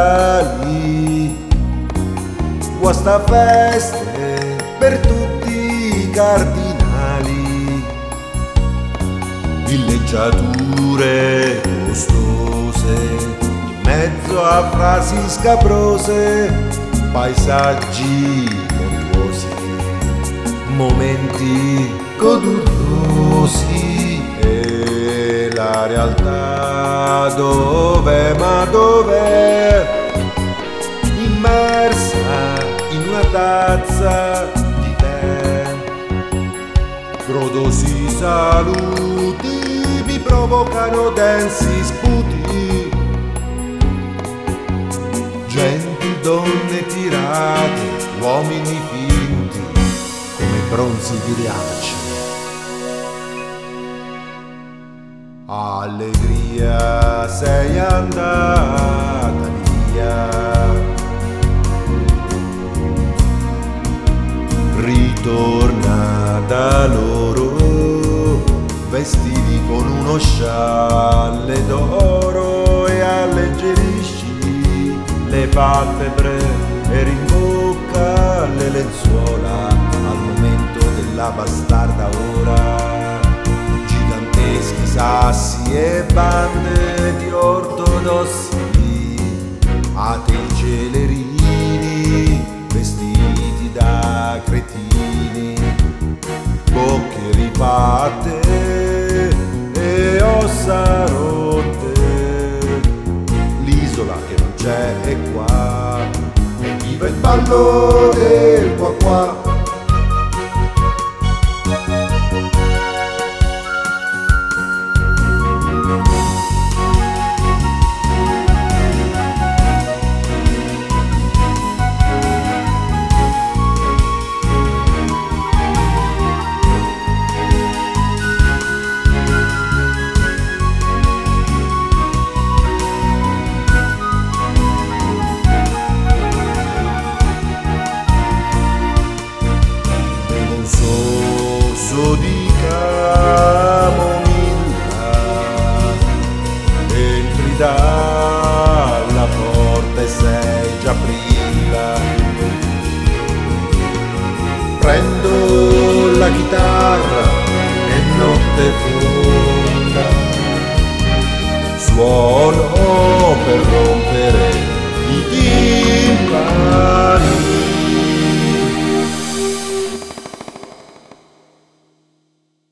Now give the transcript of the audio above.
Natali, questa feste per tutti i cardinali, villeggiature costose, in mezzo a frasi scabrose, paesaggi montuosi, momenti godurosi, e la realtà dov'è, ma dov'è? Immersa in una tazza di tè, brodosi saluti mi provocano densi sputi, genti, donne tirate, uomini finti come bronzi di ghiaccio. Allegria, sei andata via, ritorna da loro, vestiti con uno scialle d'oro, e alleggerisci le palpebre e rimbocca le lenzuola al momento della bastarda ora. Giganteschi sassi e bande di ortodossi, atei celerini vestiti da cretini, bocche rifatte e ossa rotte, l'isola che non c'è è qua, e viva il ballo del qua qua. Di camomilla, entri dalla porta e sei già brilla. Prendo la chitarra e notte fonda, suono per